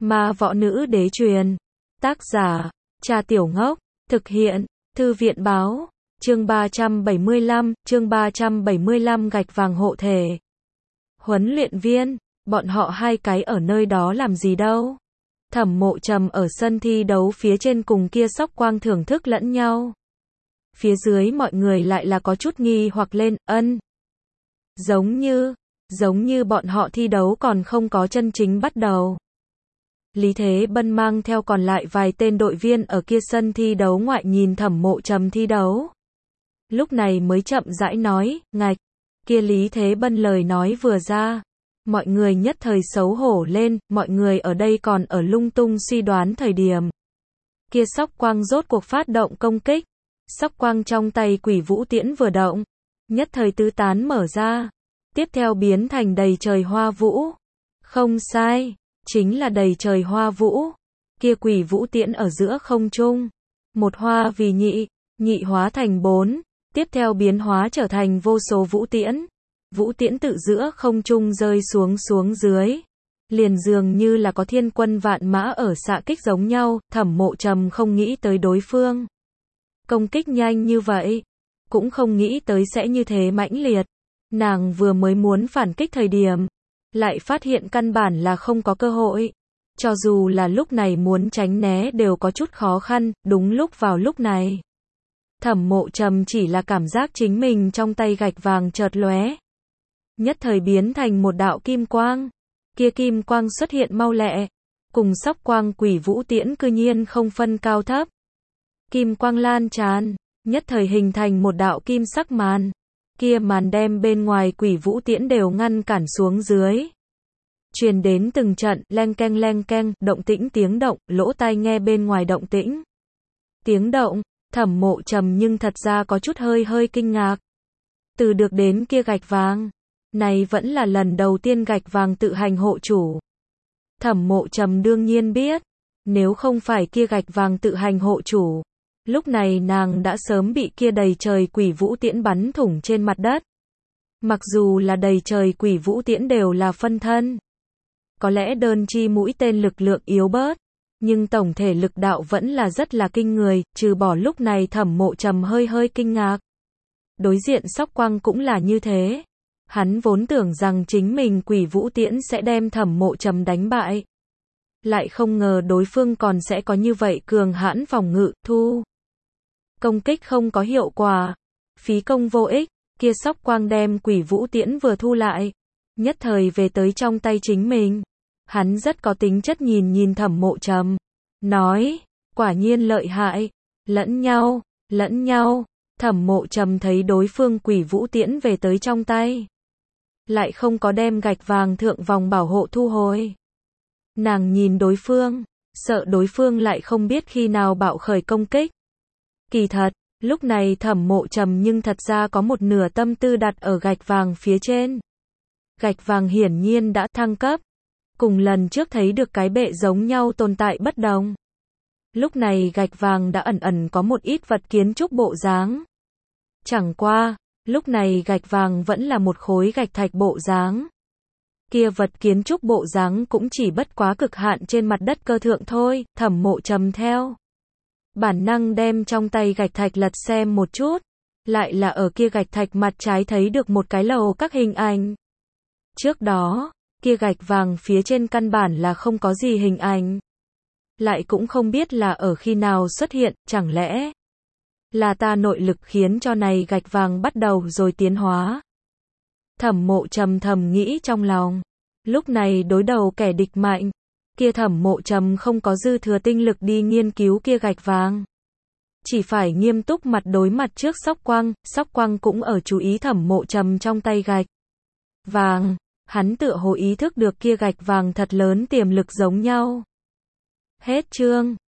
Ma võ nữ đế truyền. Tác giả, Trà Tiểu Ngốc. Thực hiện, Thư viện báo. Chương 375 gạch vàng hộ thể. Huấn luyện viên, bọn họ hai cái ở nơi đó làm gì đâu? Thẩm Mộ Trầm ở sân thi đấu phía trên cùng kia Sóc Quang thưởng thức lẫn nhau. Phía dưới mọi người lại là có chút nghi hoặc lên, giống như bọn họ thi đấu còn không có chân chính bắt đầu. Lý Thế Bân mang theo còn lại vài tên đội viên ở kia sân thi đấu ngoại nhìn Thẩm Mộ Trầm thi đấu. Lúc này mới chậm rãi nói, ngạch, kia Lý Thế Bân lời nói vừa ra. Mọi người nhất thời xấu hổ lên, mọi người ở đây còn ở lung tung suy đoán thời điểm. Kia Sóc Quang rốt cuộc phát động công kích. Sóc Quang trong tay Quỷ Vũ Tiễn vừa động, nhất thời tứ tán mở ra. Tiếp theo biến thành đầy trời hoa vũ. Không sai, chính là đầy trời hoa vũ. Kia Quỷ Vũ Tiễn ở giữa không trung. Một hoa vì nhị, nhị hóa thành 4. Tiếp theo biến hóa trở thành vô số vũ tiễn. Vũ tiễn tự giữa không trung rơi xuống dưới. Liền dường như là có thiên quân vạn mã ở xạ kích giống nhau. Thẩm Mộ Trầm không nghĩ tới đối phương công kích nhanh như vậy, cũng không nghĩ tới sẽ như thế mãnh liệt. Nàng vừa mới muốn phản kích thời điểm, lại phát hiện căn bản là không có cơ hội. Cho dù là lúc này muốn tránh né đều có chút khó khăn. Đúng lúc vào lúc này, Thẩm Mộ Trầm chỉ là cảm giác chính mình trong tay gạch vàng chợt lóe, nhất thời biến thành một đạo kim quang. Kia kim quang xuất hiện mau lẹ, cùng Sóc Quang Quỷ Vũ Tiễn cư nhiên không phân cao thấp. Kim quang lan tràn, nhất thời hình thành một đạo kim sắc màn. Kia màn đem bên ngoài Quỷ Vũ Tiễn đều ngăn cản xuống dưới. Truyền đến từng trận leng keng, động tĩnh tiếng động, lỗ tai nghe bên ngoài động tĩnh. Tiếng động, Thẩm Mộ Trầm nhưng thật ra có chút hơi kinh ngạc. Từ được đến kia gạch vàng, này vẫn là lần đầu tiên gạch vàng tự hành hộ chủ. Thẩm Mộ Trầm đương nhiên biết, nếu không phải kia gạch vàng tự hành hộ chủ, lúc này nàng đã sớm bị kia đầy trời Quỷ Vũ Tiễn bắn thủng trên mặt đất. Mặc dù là đầy trời Quỷ Vũ Tiễn đều là phân thân, có lẽ đơn chi mũi tên lực lượng yếu bớt, nhưng tổng thể lực đạo vẫn là rất là kinh người. Trừ bỏ lúc này Thẩm Mộ Trầm hơi kinh ngạc, đối diện Sóc Quang cũng là như thế. Hắn vốn tưởng rằng chính mình Quỷ Vũ Tiễn sẽ đem Thẩm Mộ Trầm đánh bại, lại không ngờ đối phương còn sẽ có như vậy cường hãn phòng ngự. Thu công kích không có hiệu quả, phí công vô ích. Kia Sóc Quang đem Quỷ Vũ Tiễn vừa thu lại, nhất thời về tới trong tay chính mình. Hắn rất có tính chất nhìn Thẩm Mộ Trầm, nói, quả nhiên lợi hại, lẫn nhau. Thẩm Mộ Trầm thấy đối phương Quỷ Vũ Tiễn về tới trong tay, lại không có đem gạch vàng thượng vòng bảo hộ thu hồi. Nàng nhìn đối phương, sợ đối phương lại không biết khi nào bạo khởi công kích. Kỳ thật, lúc này Thẩm Mộ Trầm nhưng thật ra có một nửa tâm tư đặt ở gạch vàng phía trên. Gạch vàng hiển nhiên đã thăng cấp, cùng lần trước thấy được cái bệ giống nhau tồn tại bất đồng. Lúc này gạch vàng đã ẩn có một ít vật kiến trúc bộ dáng. Chẳng qua, lúc này gạch vàng vẫn là một khối gạch thạch bộ dáng. Kia vật kiến trúc bộ dáng cũng chỉ bất quá cực hạn trên mặt đất cơ thượng thôi. Thẩm Mộ Trầm theo bản năng đem trong tay gạch thạch lật xem một chút, lại là ở kia gạch thạch mặt trái thấy được một cái lầu các hình ảnh. Trước đó, kia gạch vàng phía trên căn bản là không có gì hình ảnh, lại cũng không biết là ở khi nào xuất hiện. Chẳng lẽ là ta nội lực khiến cho này gạch vàng bắt đầu rồi tiến hóa? Thẩm Mộ Trầm thầm nghĩ trong lòng. Lúc này đối đầu kẻ địch mạnh, kia Thẩm Mộ Trầm không có dư thừa tinh lực đi nghiên cứu kia gạch vàng, chỉ phải nghiêm túc mặt đối mặt trước Sóc Quang. Sóc Quang cũng ở chú ý Thẩm Mộ Trầm trong tay gạch vàng, hắn tựa hồ ý thức được kia gạch vàng thật lớn tiềm lực giống nhau. Hết chương.